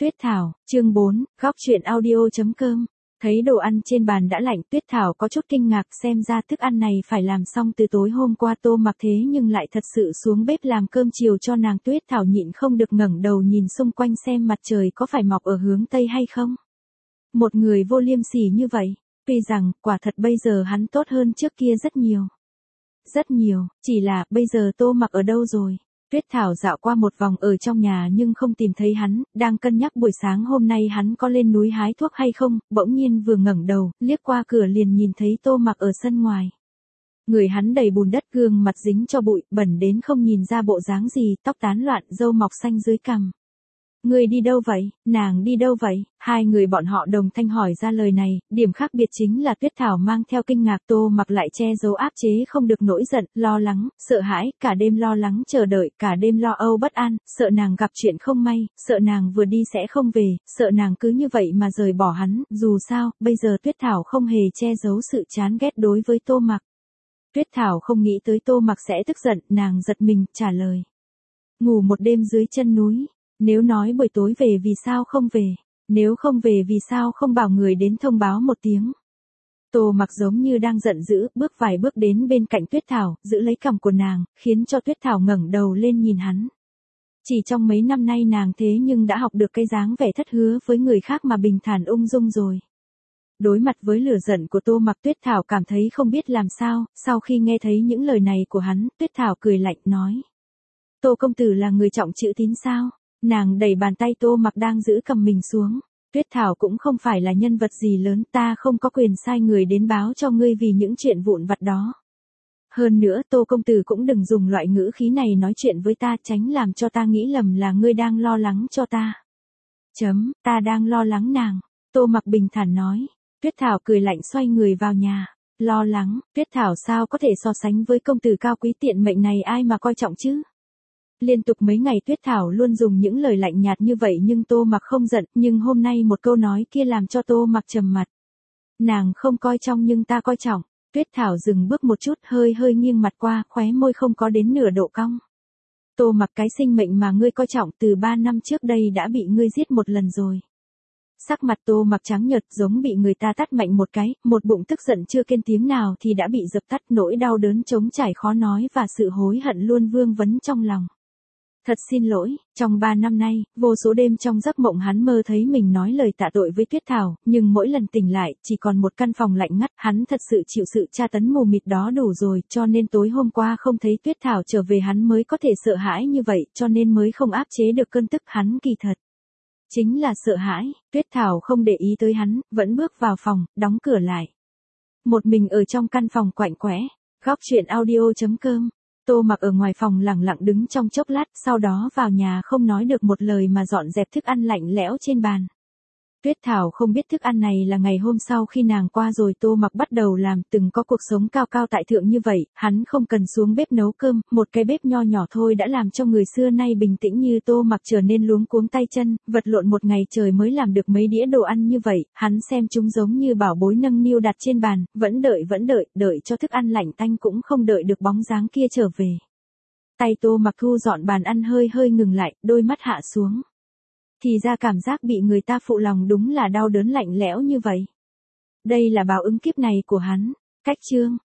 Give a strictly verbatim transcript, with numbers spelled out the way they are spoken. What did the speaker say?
Tuyết Thảo, chương bốn, góc chuyện audio.com. Thấy đồ ăn trên bàn đã lạnh, Tuyết Thảo có chút kinh ngạc, xem ra thức ăn này phải làm xong từ tối hôm qua. Tô Mặc thế nhưng lại thật sự xuống bếp làm cơm chiều cho nàng. Tuyết Thảo nhịn không được ngẩng đầu nhìn xung quanh xem mặt trời có phải mọc ở hướng Tây hay không. Một người vô liêm sỉ như vậy, tuy rằng, quả thật bây giờ hắn tốt hơn trước kia rất nhiều. Rất nhiều, chỉ là, bây giờ Tô Mặc ở đâu rồi? Tuyết Thảo dạo qua một vòng ở trong nhà nhưng không tìm thấy hắn, đang cân nhắc buổi sáng hôm nay hắn có lên núi hái thuốc hay không, bỗng nhiên vừa ngẩng đầu, liếc qua cửa liền nhìn thấy Tô Mặc ở sân ngoài. Người hắn đầy bùn đất, gương mặt dính cho bụi, bẩn đến không nhìn ra bộ dáng gì, tóc tán loạn, râu mọc xanh dưới cằm. Người đi đâu vậy, nàng đi đâu vậy? Hai người bọn họ đồng thanh hỏi ra lời này, điểm khác biệt chính là Tuyết Thảo mang theo kinh ngạc, Tô Mặc lại che giấu áp chế không được nỗi giận, lo lắng, sợ hãi, cả đêm lo lắng chờ đợi, cả đêm lo âu bất an, sợ nàng gặp chuyện không may, sợ nàng vừa đi sẽ không về, sợ nàng cứ như vậy mà rời bỏ hắn, dù sao, bây giờ Tuyết Thảo không hề che giấu sự chán ghét đối với Tô Mặc. Tuyết Thảo không nghĩ tới Tô Mặc sẽ tức giận, nàng giật mình, trả lời. Ngủ một đêm dưới chân núi. Nếu nói buổi tối về vì sao không về, nếu không về vì sao không bảo người đến thông báo một tiếng. Tô Mặc giống như đang giận dữ, bước vài bước đến bên cạnh Tuyết Thảo, giữ lấy cằm của nàng, khiến cho Tuyết Thảo ngẩng đầu lên nhìn hắn. Chỉ trong mấy năm nay nàng thế nhưng đã học được cái dáng vẻ thất hứa với người khác mà bình thản ung dung rồi. Đối mặt với lửa giận của Tô Mặc, Tuyết Thảo cảm thấy không biết làm sao, sau khi nghe thấy những lời này của hắn, Tuyết Thảo cười lạnh nói. Tô công tử là người trọng chữ tín sao? Nàng đẩy bàn tay Tô Mặc đang giữ cầm mình xuống. Tuyết Thảo cũng không phải là nhân vật gì lớn, ta không có quyền sai người đến báo cho ngươi vì những chuyện vụn vặt đó. Hơn nữa Tô công tử cũng đừng dùng loại ngữ khí này nói chuyện với ta, tránh làm cho ta nghĩ lầm là ngươi đang lo lắng cho ta. Chấm, ta đang lo lắng nàng. Tô Mặc bình thản nói. Tuyết Thảo cười lạnh xoay người vào nhà. Lo lắng, Tuyết Thảo sao có thể so sánh với công tử cao quý tiện mệnh này, ai mà coi trọng chứ? Liên tục mấy ngày Tuyết Thảo luôn dùng những lời lạnh nhạt như vậy nhưng Tô Mặc không giận, nhưng hôm nay một câu nói kia làm cho Tô Mặc trầm mặt. Nàng không coi trọng nhưng ta coi trọng. Tuyết Thảo dừng bước một chút, hơi hơi nghiêng mặt qua, khóe môi không có đến nửa độ cong. Tô Mặc, cái sinh mệnh mà ngươi coi trọng từ ba năm trước đây đã bị ngươi giết một lần rồi. Sắc mặt Tô Mặc trắng nhợt giống bị người ta tát mạnh một cái, một bụng tức giận chưa kêu tiếng nào thì đã bị dập tắt, nỗi đau đớn trống trải khó nói và sự hối hận luôn vương vấn trong lòng. Thật xin lỗi, trong ba năm nay, vô số đêm trong giấc mộng hắn mơ thấy mình nói lời tạ tội với Tuyết Thảo, nhưng mỗi lần tỉnh lại, chỉ còn một căn phòng lạnh ngắt, hắn thật sự chịu sự tra tấn mù mịt đó đủ rồi, cho nên tối hôm qua không thấy Tuyết Thảo trở về hắn mới có thể sợ hãi như vậy, cho nên mới không áp chế được cơn tức, hắn kỳ thật. Chính là sợ hãi. Tuyết Thảo không để ý tới hắn, vẫn bước vào phòng, đóng cửa lại. Một mình ở trong căn phòng quạnh quẽ, góc chuyện audio.com. Tô Mặc ở ngoài phòng lẳng lặng đứng trong chốc lát, sau đó vào nhà không nói được một lời mà dọn dẹp thức ăn lạnh lẽo trên bàn. Tuyết Thảo không biết thức ăn này là ngày hôm sau khi nàng qua rồi Tô Mặc bắt đầu làm, từng có cuộc sống cao cao tại thượng như vậy, hắn không cần xuống bếp nấu cơm, một cái bếp nho nhỏ thôi đã làm cho người xưa nay bình tĩnh như Tô Mặc trở nên luống cuống tay chân, vật lộn một ngày trời mới làm được mấy đĩa đồ ăn như vậy, hắn xem chúng giống như bảo bối nâng niu đặt trên bàn, vẫn đợi vẫn đợi, đợi cho thức ăn lạnh tanh cũng không đợi được bóng dáng kia trở về. Tay Tô Mặc thu dọn bàn ăn hơi hơi ngừng lại, đôi mắt hạ xuống. Thì ra cảm giác bị người ta phụ lòng đúng là đau đớn lạnh lẽo như vậy. Đây là báo ứng kiếp này của hắn. Cách chương.